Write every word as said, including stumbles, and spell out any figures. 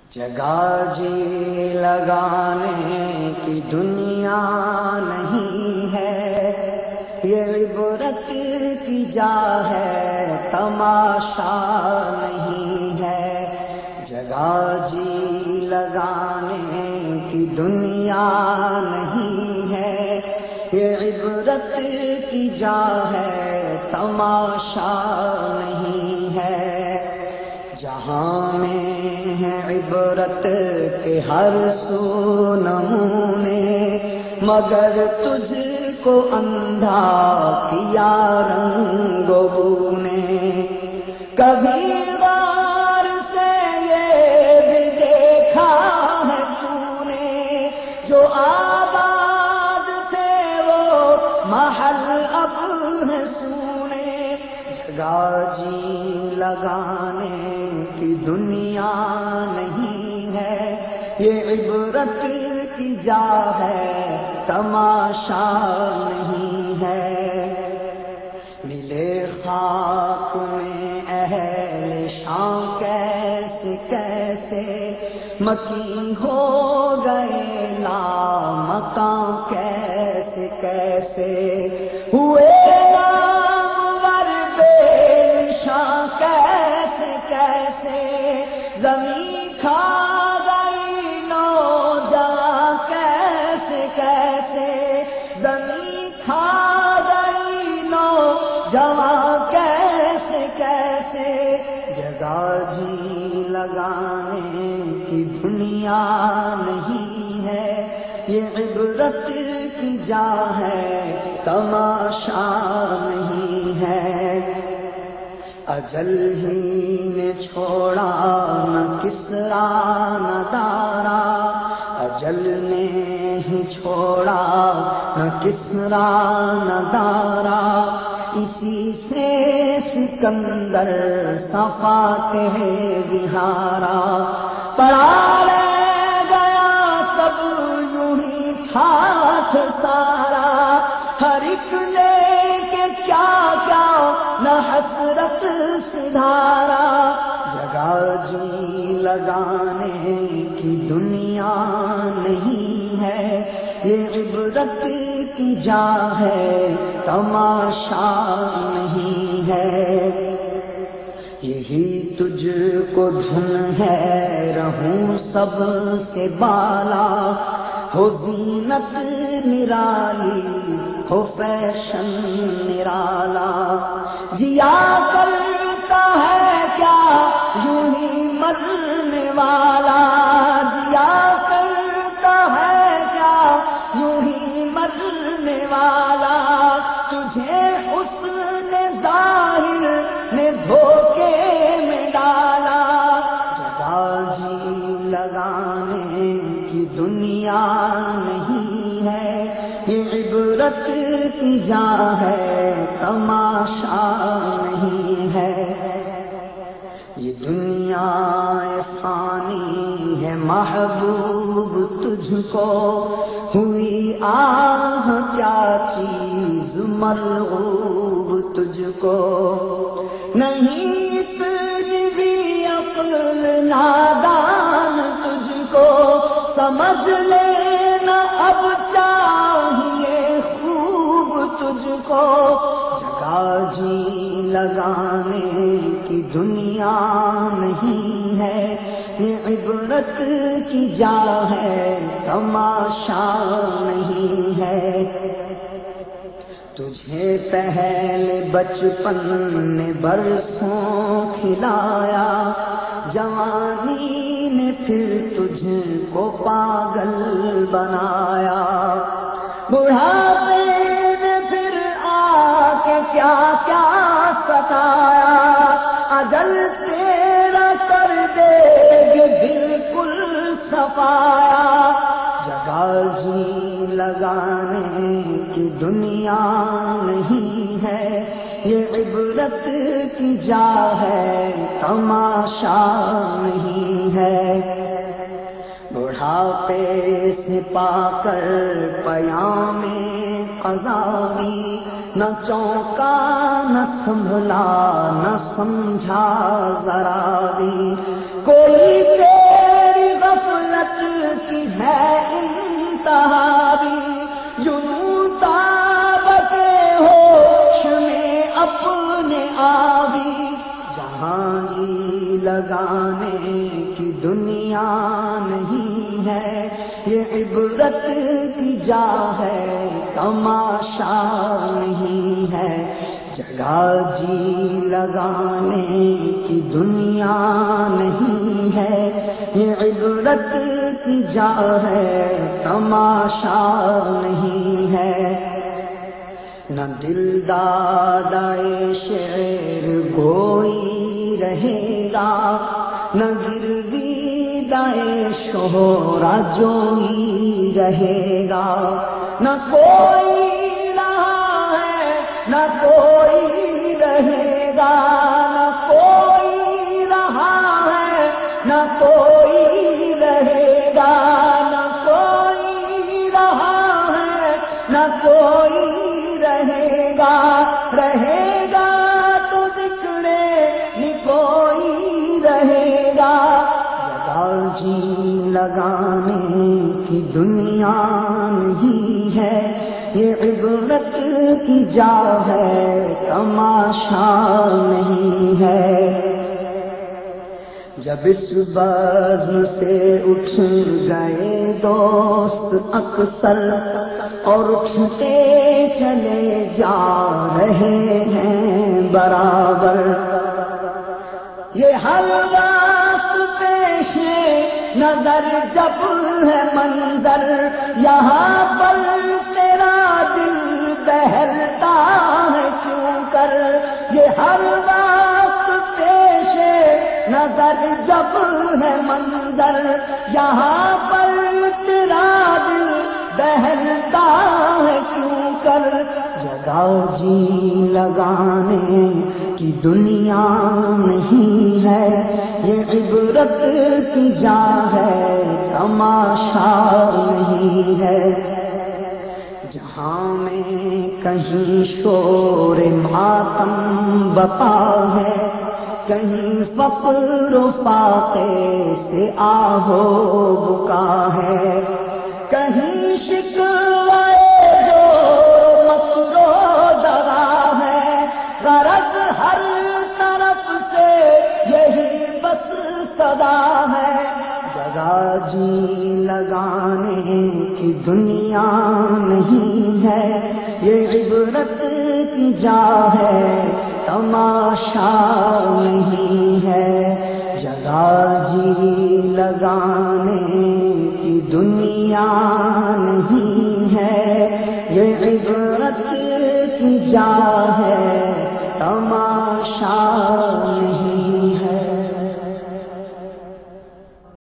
جگہ جی لگانے کی دنیا نہیں ہے، یہ عبرت کی جا ہے، تماشا نہیں ہے۔ جگہ جی لگانے کی دنیا نہیں ہے، یہ عبرت کی جا ہے، تماشا نہیں ہے۔ جہاں میں ہے عبرت کے ہر سو نمونے، مگر تجھ کو اندھا کیا رنگ و بو نے۔ کبھی غور سے یہ بھی دیکھا ہے تو نے، جو آباد تھے وہ محل اب ہے سونے۔ جگہ جی لگانے کی دنیا نہیں ہے، یہ عبرت کی جا ہے، تماشا نہیں ہے۔ ملے خاک میں اہل شام کیسے کیسے، مکی ہو گئے لامکاں کیسے کیسے، ہوئے زمین کھا گئی نوجوان کیسے کیسے، زمین کھا گئی نوجوان کیسے کیسے۔ جگہ جی لگانے کی دنیا نہیں ہے، یہ عبرت کی جا ہے، تماشا نہیں ہے۔ اجل ہی نے چھوڑا نہ کسرا نہ دارا، اجل نے ہی چھوڑا نہ کسرا نہ دارا، اسی سے سکندر صفاتح بہارا۔ پڑا رہ گیا سب یوں ہی ٹھاٹھ سارا، ہر ایک لے کے کیا کیا نہ حسرت سدھارا۔ جگہ جی لگانے کی دنیا نہیں ہے، یہ عبرت کی جا ہے، تماشا نہیں ہے۔ یہی تجھ کو دھن ہے رہوں سب سے بالا، ہو زینت نرالی ہو فیشن نرالا۔ جیا کرتا ہے کیا یوں ہی مرنے والا، جیا کرتا ہے کیا یوں ہی مرنے والا۔ تجھے حسن ظاہر نے دھوکے میں ڈالا، جگہ جی لگانے کی دنیا نہیں ہے، یہ عبرت کی جا ہے، تماشا نہیں ہے۔ یہ دنیا فانی ہے محبوب تجھ کو، ہوئی آہ کیا چیز مرغوب تجھ کو۔ نہیں اتنی بھی عقل نادان تجھ کو، سمجھ لینا اب چاہیے خوب تجھ کو۔ جگہ جی لگانے کی دنیا نہیں ہے، یہ عبرت کی جا ہے، تماشا نہیں ہے۔ تجھے پہلے بچپن نے برسوں کھلایا، جوانی نے پھر تجھ کو پاگل بنایا، بڑھاپے نے پھر آ کے کیا کیا ستایا، اجل تیرا کر دے گی بالکل صفایا۔ جگہ جی لگانے کی دنیا نہیں ہے، یہ عبرت کی جا ہے، تماشا نہیں ہے۔ بڑھاپے سے پا کر پیام قضا بھی، نہ چونکا نہ سنبھلا نہ سمجھا ذرا بھی، کوئی تیری کی دنیا نہیں ہے، یہ عبرت کی جا ہے، تماشا نہیں ہے، جگہ جی لگانے کی دنیا نہیں ہے، یہ عبرت کی جا ہے، تماشا نہیں ہے۔ نہ دل دادائے شعر گوئی رہے گا، نہ گروی دائے شہرا جوئی رہے گا، نہ کوئی رہا ہے نہ کوئی رہے گا، نہ کوئی رہا ہے نہ کوئی رہے گا، نہ کوئی رہا ہے نہ کوئی رہے گا، رہے گا تو ذکر نکوئی رہے گا، جگہ جی لگانے کی دنیا نہیں ہے، یہ عبرت کی جا ہے، تماشا نہیں ہے۔ جب اس بزم سے اٹھ گئے دوست اکثر اور اٹھتے چلے جا رہے ہیں برابر، یہ ہر وقت پیش نظر جب ہے منظر، یہاں پر تیرا دل بہلتا ہے کیوں کر، یہ ہر وقت پیش نظر جب ہے منظر، یہاں پر تیرا دل بہلتا ہے کیوں کر، جگہ جی لگانے کی دنیا نہیں ہے، یہ عبرت کی جا ہے، تماشا نہیں ہے۔ جہاں میں کہیں شور ماتم بپا ہے، کہیں فقر و فاقے سے آہو بکا ہے، کہیں شکوے جو مکر و دغا ہے، غرض ہر طرف سے یہی بس صدا ہے، جگہ جی لگانے کی دنیا نہیں ہے، یہ عبرت کی جا ہے، تماشا نہیں ہے، جگہ جی لگانے کی دنیا نہیں ہے، یہ عبرت کی جا ہے، تماشا